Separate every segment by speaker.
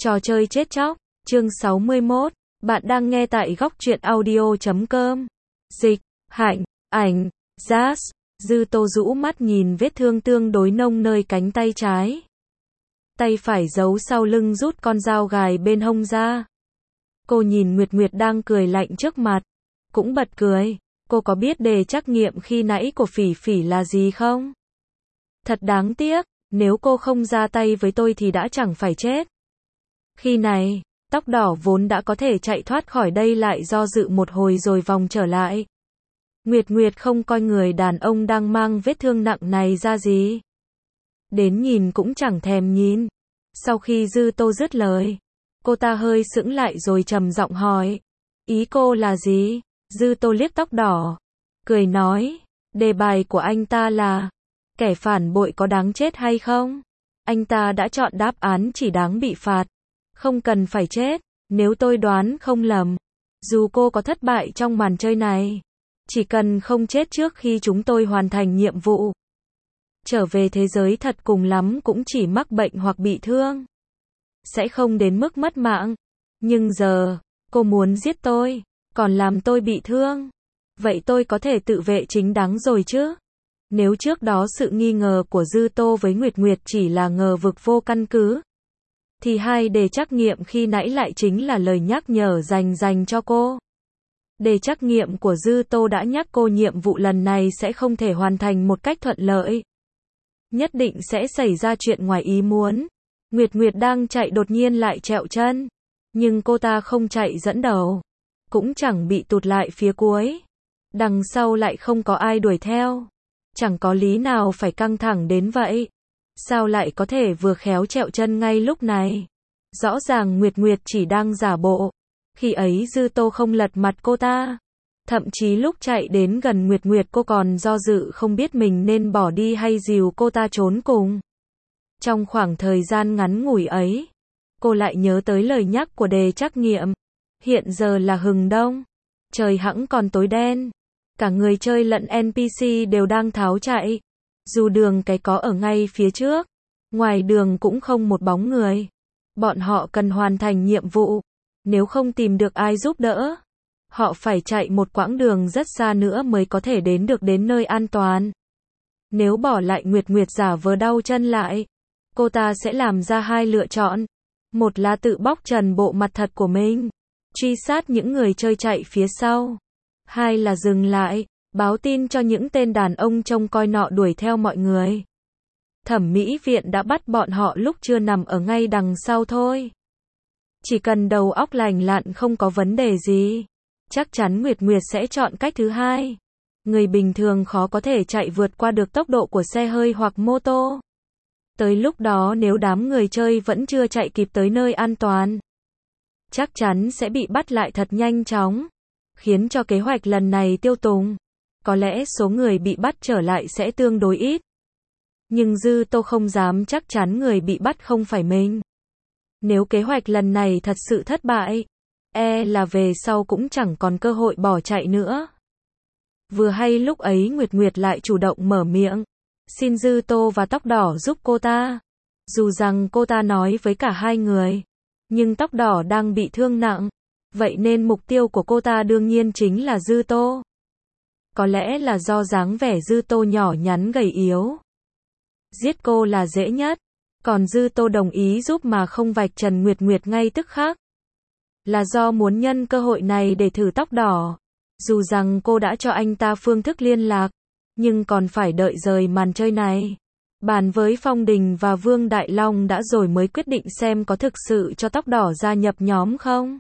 Speaker 1: Trò chơi chết chóc, chương 61, bạn đang nghe tại góc truyện audio.com. Dịch, Hạnh, ảnh, Jazz, Dư Tô rũ mắt nhìn vết thương tương đối nông nơi cánh tay trái. Tay phải giấu sau lưng rút con dao gài bên hông ra. Cô nhìn Nguyệt Nguyệt đang cười lạnh trước mặt, cũng bật cười. Cô có biết đề trắc nghiệm khi nãy của Phỉ Phỉ là gì không? Thật đáng tiếc, nếu cô không ra tay với tôi thì đã chẳng phải chết. Khi này, tóc đỏ vốn đã có thể chạy thoát khỏi đây lại do dự một hồi rồi vòng trở lại. Nguyệt Nguyệt không coi người đàn ông đang mang vết thương nặng này ra gì. Đến nhìn cũng chẳng thèm nhìn. Sau khi Dư Tô dứt lời, cô ta hơi sững lại rồi trầm giọng hỏi. Ý cô là gì? Dư Tô liếc tóc đỏ, cười nói, đề bài của anh ta là, kẻ phản bội có đáng chết hay không? Anh ta đã chọn đáp án chỉ đáng bị phạt, không cần phải chết. Nếu tôi đoán không lầm, dù cô có thất bại trong màn chơi này, chỉ cần không chết trước khi chúng tôi hoàn thành nhiệm vụ, trở về thế giới thật cùng lắm cũng chỉ mắc bệnh hoặc bị thương, sẽ không đến mức mất mạng. Nhưng giờ, cô muốn giết tôi, còn làm tôi bị thương. Vậy tôi có thể tự vệ chính đáng rồi chứ? Nếu trước đó sự nghi ngờ của Dư Tô với Nguyệt Nguyệt chỉ là ngờ vực vô căn cứ, thì hai đề trắc nghiệm khi nãy lại chính là lời nhắc nhở dành cho cô. Đề trắc nghiệm của Dư Tô đã nhắc cô nhiệm vụ lần này sẽ không thể hoàn thành một cách thuận lợi. Nhất định sẽ xảy ra chuyện ngoài ý muốn. Nguyệt Nguyệt đang chạy đột nhiên lại trẹo chân. Nhưng cô ta không chạy dẫn đầu, cũng chẳng bị tụt lại phía cuối. Đằng sau lại không có ai đuổi theo. Chẳng có lý nào phải căng thẳng đến vậy. Sao lại có thể vừa khéo trẹo chân ngay lúc này? Rõ ràng Nguyệt Nguyệt chỉ đang giả bộ. Khi ấy Dư Tô không lật mặt cô ta. Thậm chí lúc chạy đến gần Nguyệt Nguyệt cô còn do dự không biết mình nên bỏ đi hay dìu cô ta trốn cùng. Trong khoảng thời gian ngắn ngủi ấy, cô lại nhớ tới lời nhắc của đề trắc nghiệm. Hiện giờ là hừng đông. Trời hẵng còn tối đen. Cả người chơi lẫn NPC đều đang tháo chạy. Dù đường cái có ở ngay phía trước, ngoài đường cũng không một bóng người. Bọn họ cần hoàn thành nhiệm vụ. Nếu không tìm được ai giúp đỡ, họ phải chạy một quãng đường rất xa nữa mới có thể đến nơi an toàn. Nếu bỏ lại Nguyệt Nguyệt giả vờ đau chân lại, cô ta sẽ làm ra hai lựa chọn. Một là tự bóc trần bộ mặt thật của mình, truy sát những người chơi chạy phía sau. Hai là dừng lại, báo tin cho những tên đàn ông trông coi nọ đuổi theo mọi người. Thẩm mỹ viện đã bắt bọn họ lúc chưa nằm ở ngay đằng sau thôi. Chỉ cần đầu óc lành lặn không có vấn đề gì, chắc chắn Nguyệt Nguyệt sẽ chọn cách thứ hai. Người bình thường khó có thể chạy vượt qua được tốc độ của xe hơi hoặc mô tô. Tới lúc đó nếu đám người chơi vẫn chưa chạy kịp tới nơi an toàn, chắc chắn sẽ bị bắt lại thật nhanh chóng, khiến cho kế hoạch lần này tiêu tùng. Có lẽ số người bị bắt trở lại sẽ tương đối ít. Nhưng Dư Tô không dám chắc chắn người bị bắt không phải mình. Nếu kế hoạch lần này thật sự thất bại, là về sau cũng chẳng còn cơ hội bỏ chạy nữa. Vừa hay lúc ấy Nguyệt Nguyệt lại chủ động mở miệng, xin Dư Tô và tóc đỏ giúp cô ta. Dù rằng cô ta nói với cả hai người, nhưng tóc đỏ đang bị thương nặng, vậy nên mục tiêu của cô ta đương nhiên chính là Dư Tô. Có lẽ là do dáng vẻ Dư Tô nhỏ nhắn gầy yếu, giết cô là dễ nhất. Còn Dư Tô đồng ý giúp mà không vạch trần Nguyệt Nguyệt ngay tức khắc, là do muốn nhân cơ hội này để thử tóc đỏ. Dù rằng cô đã cho anh ta phương thức liên lạc, nhưng còn phải đợi rời màn chơi này, bàn với Phong Đình và Vương Đại Long đã rồi mới quyết định xem có thực sự cho tóc đỏ gia nhập nhóm không.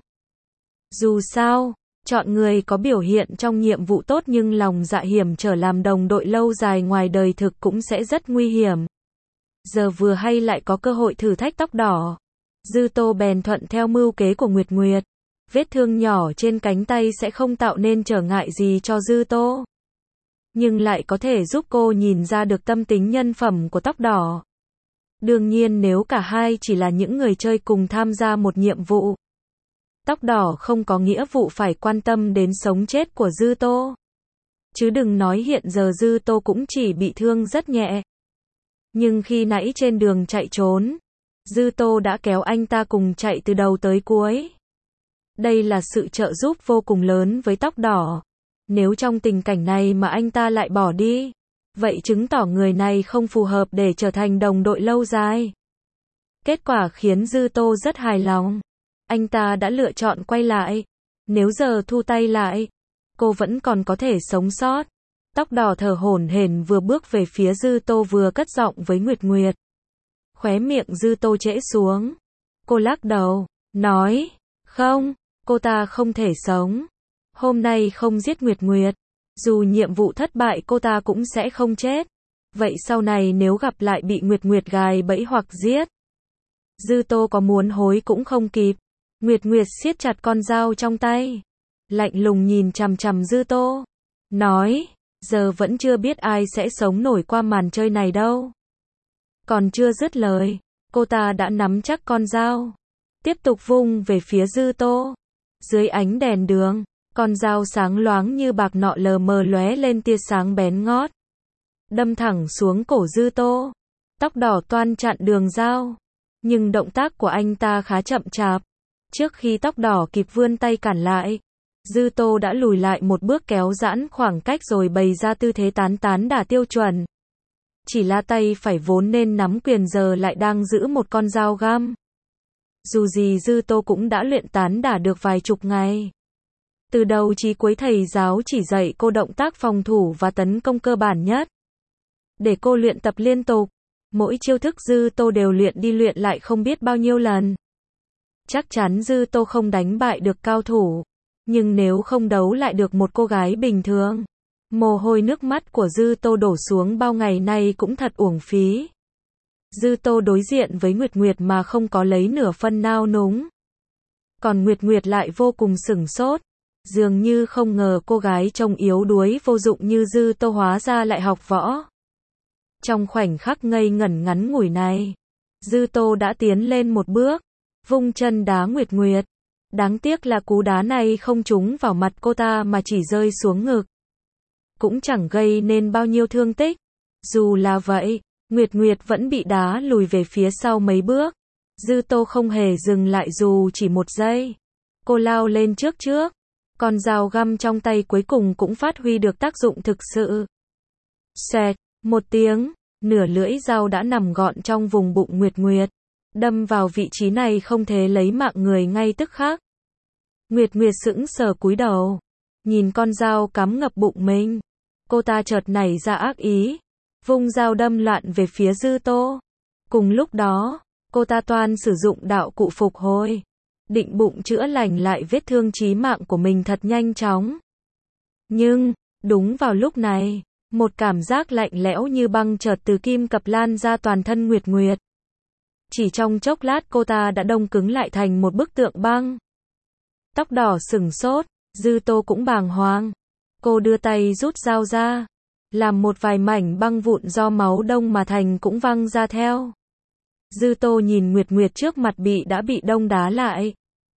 Speaker 1: Dù sao, chọn người có biểu hiện trong nhiệm vụ tốt nhưng lòng dạ hiểm trở làm đồng đội lâu dài ngoài đời thực cũng sẽ rất nguy hiểm. Giờ vừa hay lại có cơ hội thử thách tóc đỏ. Dư Tô bèn thuận theo mưu kế của Nguyệt Nguyệt. Vết thương nhỏ trên cánh tay sẽ không tạo nên trở ngại gì cho Dư Tô, nhưng lại có thể giúp cô nhìn ra được tâm tính nhân phẩm của tóc đỏ. Đương nhiên nếu cả hai chỉ là những người chơi cùng tham gia một nhiệm vụ, tóc đỏ không có nghĩa vụ phải quan tâm đến sống chết của Dư Tô. Chứ đừng nói hiện giờ Dư Tô cũng chỉ bị thương rất nhẹ. Nhưng khi nãy trên đường chạy trốn, Dư Tô đã kéo anh ta cùng chạy từ đầu tới cuối. Đây là sự trợ giúp vô cùng lớn với Tóc Đỏ. Nếu trong tình cảnh này mà anh ta lại bỏ đi, vậy chứng tỏ người này không phù hợp để trở thành đồng đội lâu dài. Kết quả khiến Dư Tô rất hài lòng. Anh ta đã lựa chọn quay lại. Nếu giờ thu tay lại, cô vẫn còn có thể sống sót. Tóc Đỏ thở hổn hển vừa bước về phía Dư Tô vừa cất giọng với Nguyệt Nguyệt. Khóe miệng Dư Tô trễ xuống. Cô lắc đầu, nói, không, cô ta không thể sống. Hôm nay không giết Nguyệt Nguyệt, dù nhiệm vụ thất bại cô ta cũng sẽ không chết. Vậy sau này nếu gặp lại bị Nguyệt Nguyệt gài bẫy hoặc giết, Dư Tô có muốn hối cũng không kịp. Nguyệt Nguyệt siết chặt con dao trong tay, lạnh lùng nhìn chằm chằm Dư Tô, nói, giờ vẫn chưa biết ai sẽ sống nổi qua màn chơi này đâu. Còn chưa dứt lời, cô ta đã nắm chắc con dao, tiếp tục vung về phía Dư Tô. Dưới ánh đèn đường, con dao sáng loáng như bạc nọ lờ mờ lóe lên tia sáng bén ngót, đâm thẳng xuống cổ Dư Tô. Tóc Đỏ toan chặn đường dao, nhưng động tác của anh ta khá chậm chạp. Trước khi Tóc Đỏ kịp vươn tay cản lại, Dư Tô đã lùi lại một bước kéo giãn khoảng cách rồi bày ra tư thế tán tán đả tiêu chuẩn. Chỉ là tay phải vốn nên nắm quyền giờ lại đang giữ một con dao găm. Dù gì Dư Tô cũng đã luyện tán đả được vài chục ngày. Từ đầu chí cuối thầy giáo chỉ dạy cô động tác phòng thủ và tấn công cơ bản nhất, để cô luyện tập liên tục. Mỗi chiêu thức Dư Tô đều luyện đi luyện lại không biết bao nhiêu lần. Chắc chắn Dư Tô không đánh bại được cao thủ, nhưng nếu không đấu lại được một cô gái bình thường, mồ hôi nước mắt của Dư Tô đổ xuống bao ngày nay cũng thật uổng phí. Dư Tô đối diện với Nguyệt Nguyệt mà không có lấy nửa phân nao núng. Còn Nguyệt Nguyệt lại vô cùng sửng sốt, dường như không ngờ cô gái trông yếu đuối vô dụng như Dư Tô hóa ra lại học võ. Trong khoảnh khắc ngây ngẩn ngắn ngủi này, Dư Tô đã tiến lên một bước, vung chân đá Nguyệt Nguyệt. Đáng tiếc là cú đá này không trúng vào mặt cô ta mà chỉ rơi xuống ngực, cũng chẳng gây nên bao nhiêu thương tích. Dù là vậy, Nguyệt Nguyệt vẫn bị đá lùi về phía sau mấy bước. Dư Tô không hề dừng lại dù chỉ một giây. Cô lao lên trước, con dao găm trong tay cuối cùng cũng phát huy được tác dụng thực sự. Xoẹt, một tiếng, nửa lưỡi dao đã nằm gọn trong vùng bụng Nguyệt Nguyệt. Đâm vào vị trí này không thể lấy mạng người ngay tức khắc. Nguyệt Nguyệt sững sờ cúi đầu, nhìn con dao cắm ngập bụng mình. Cô ta chợt nảy ra ác ý, vung dao đâm loạn về phía Dư Tô. Cùng lúc đó, cô ta toan sử dụng đạo cụ phục hồi, định bụng chữa lành lại vết thương chí mạng của mình thật nhanh chóng. Nhưng, đúng vào lúc này, một cảm giác lạnh lẽo như băng chợt từ kim cập lan ra toàn thân Nguyệt Nguyệt. Chỉ trong chốc lát cô ta đã đông cứng lại thành một bức tượng băng. Tóc Đỏ sửng sốt, Dư Tô cũng bàng hoàng. Cô đưa tay rút dao ra, làm một vài mảnh băng vụn do máu đông mà thành cũng văng ra theo. Dư Tô nhìn Nguyệt Nguyệt trước mặt đã bị đông đá lại,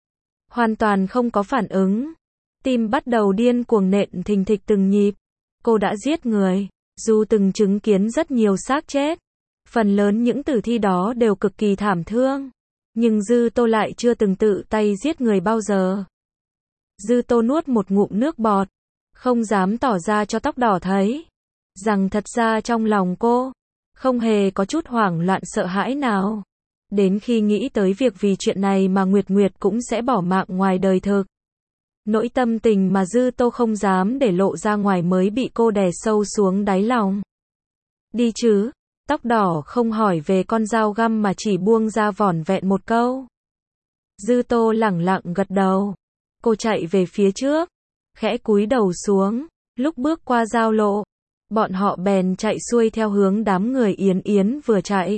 Speaker 1: hoàn toàn không có phản ứng. Tim bắt đầu điên cuồng nện thình thịch từng nhịp. Cô đã giết người, dù từng chứng kiến rất nhiều xác chết. Phần lớn những tử thi đó đều cực kỳ thảm thương, nhưng Dư Tô lại chưa từng tự tay giết người bao giờ. Dư Tô nuốt một ngụm nước bọt, không dám tỏ ra cho Tóc Đỏ thấy rằng thật ra trong lòng cô không hề có chút hoảng loạn sợ hãi nào. Đến khi nghĩ tới việc vì chuyện này mà Nguyệt Nguyệt cũng sẽ bỏ mạng ngoài đời thực, nỗi tâm tình mà Dư Tô không dám để lộ ra ngoài mới bị cô đè sâu xuống đáy lòng. Đi chứ. Tóc Đỏ không hỏi về con dao găm mà chỉ buông ra vỏn vẹn một câu. Dư Tô lẳng lặng gật đầu. Cô chạy về phía trước, khẽ cúi đầu xuống. Lúc bước qua giao lộ, bọn họ bèn chạy xuôi theo hướng đám người Yến Yến vừa chạy.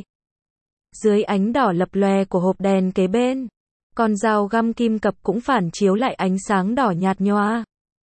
Speaker 1: Dưới ánh đỏ lập lòe của hộp đèn kế bên, con dao găm kim cập cũng phản chiếu lại ánh sáng đỏ nhạt nhòa.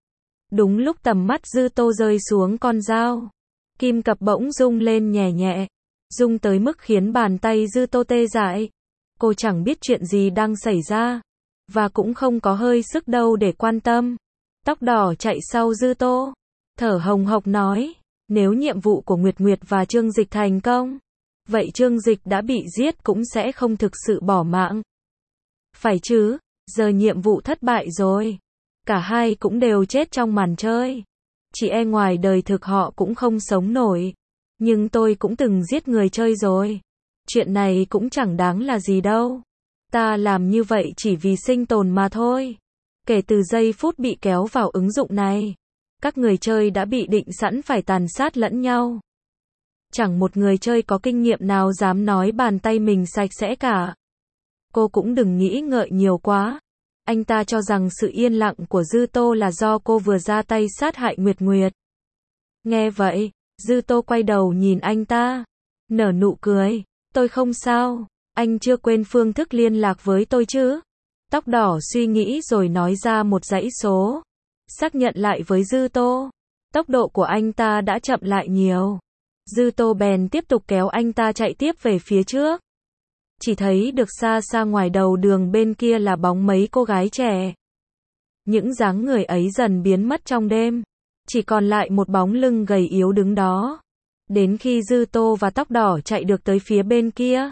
Speaker 1: Đúng lúc tầm mắt Dư Tô rơi xuống con dao, kim cập bỗng rung lên nhẹ nhẹ, rung tới mức khiến bàn tay Dư Tô tê dại. Cô chẳng biết chuyện gì đang xảy ra, và cũng không có hơi sức đâu để quan tâm. Tóc Đỏ chạy sau Dư Tô, thở hồng hộc nói, nếu nhiệm vụ của Nguyệt Nguyệt và Trương Dịch thành công, vậy Trương Dịch đã bị giết cũng sẽ không thực sự bỏ mạng. Phải chứ, giờ nhiệm vụ thất bại rồi. Cả hai cũng đều chết trong màn chơi. Chỉ e ngoài đời thực họ cũng không sống nổi. Nhưng tôi cũng từng giết người chơi rồi. Chuyện này cũng chẳng đáng là gì đâu. Ta làm như vậy chỉ vì sinh tồn mà thôi. Kể từ giây phút bị kéo vào ứng dụng này, các người chơi đã bị định sẵn phải tàn sát lẫn nhau. Chẳng một người chơi có kinh nghiệm nào dám nói bàn tay mình sạch sẽ cả. Cô cũng đừng nghĩ ngợi nhiều quá. Anh ta cho rằng sự yên lặng của Dư Tô là do cô vừa ra tay sát hại Nguyệt Nguyệt. Nghe vậy, Dư Tô quay đầu nhìn anh ta, nở nụ cười. Tôi không sao, anh chưa quên phương thức liên lạc với tôi chứ? Tóc đỏ suy nghĩ rồi nói ra một dãy số. Xác nhận lại với Dư Tô. Tốc độ của anh ta đã chậm lại nhiều. Dư Tô bèn tiếp tục kéo anh ta chạy tiếp về phía trước. Chỉ thấy được xa xa ngoài đầu đường bên kia là bóng mấy cô gái trẻ. Những dáng người ấy dần biến mất trong đêm. Chỉ còn lại một bóng lưng gầy yếu đứng đó. Đến khi Dư Tô và tóc đỏ chạy được tới phía bên kia,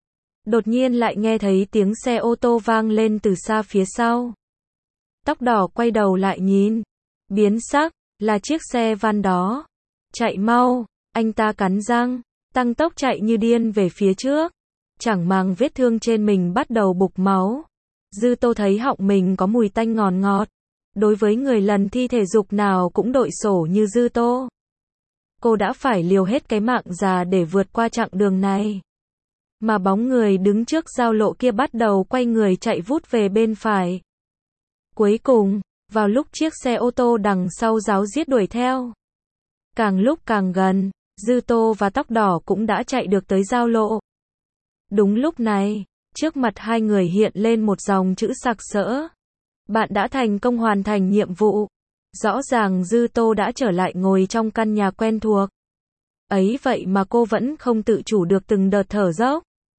Speaker 1: đột nhiên lại nghe thấy tiếng xe ô tô vang lên từ xa phía sau. Tóc đỏ quay đầu lại nhìn. Biến sắc, là chiếc xe van đó. Chạy mau, anh ta cắn răng, tăng tốc chạy như điên về phía trước. Chẳng màng vết thương trên mình bắt đầu bục máu. Dư Tô thấy họng mình có mùi tanh ngọt ngọt. Đối với người lần thi thể dục nào cũng đội sổ như Dư Tô, cô đã phải liều hết cái mạng già để vượt qua chặng đường này. Mà bóng người đứng trước giao lộ kia bắt đầu quay người chạy vút về bên phải. Cuối cùng, vào lúc chiếc xe ô tô đằng sau ráo riết đuổi theo, càng lúc càng gần, Dư Tô và tóc đỏ cũng đã chạy được tới giao lộ. Đúng lúc này, trước mặt hai người hiện lên một dòng chữ sặc sỡ. Bạn đã thành công hoàn thành nhiệm vụ. Rõ ràng Dư Tô đã trở lại ngồi trong căn nhà quen thuộc. Ấy vậy mà cô vẫn không tự chủ được từng đợt thở dốc.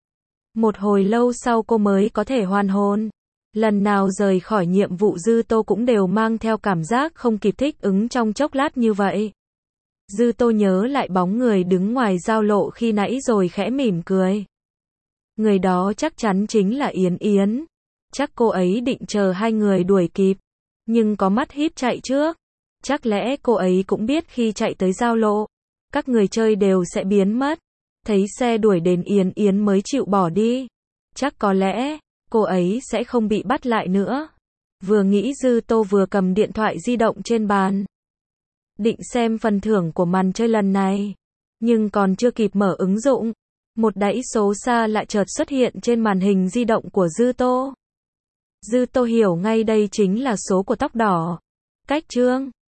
Speaker 1: Một hồi lâu sau cô mới có thể hoàn hồn. Lần nào rời khỏi nhiệm vụ Dư Tô cũng đều mang theo cảm giác không kịp thích ứng trong chốc lát như vậy. Dư Tô nhớ lại bóng người đứng ngoài giao lộ khi nãy rồi khẽ mỉm cười. Người đó chắc chắn chính là Yến Yến. Chắc cô ấy định chờ hai người đuổi kịp, nhưng có mắt híp chạy trước. Chắc lẽ cô ấy cũng biết khi chạy tới giao lộ, các người chơi đều sẽ biến mất. Thấy xe đuổi đến Yến Yến mới chịu bỏ đi. Chắc có lẽ cô ấy sẽ không bị bắt lại nữa. Vừa nghĩ Dư Tô vừa cầm điện thoại di động trên bàn, định xem phần thưởng của màn chơi lần này. Nhưng còn chưa kịp mở ứng dụng, một dãy số xa lại chợt xuất hiện trên màn hình di động của Dư Tô. Dư Tô hiểu ngay đây chính là số của tóc đỏ. Cách Trương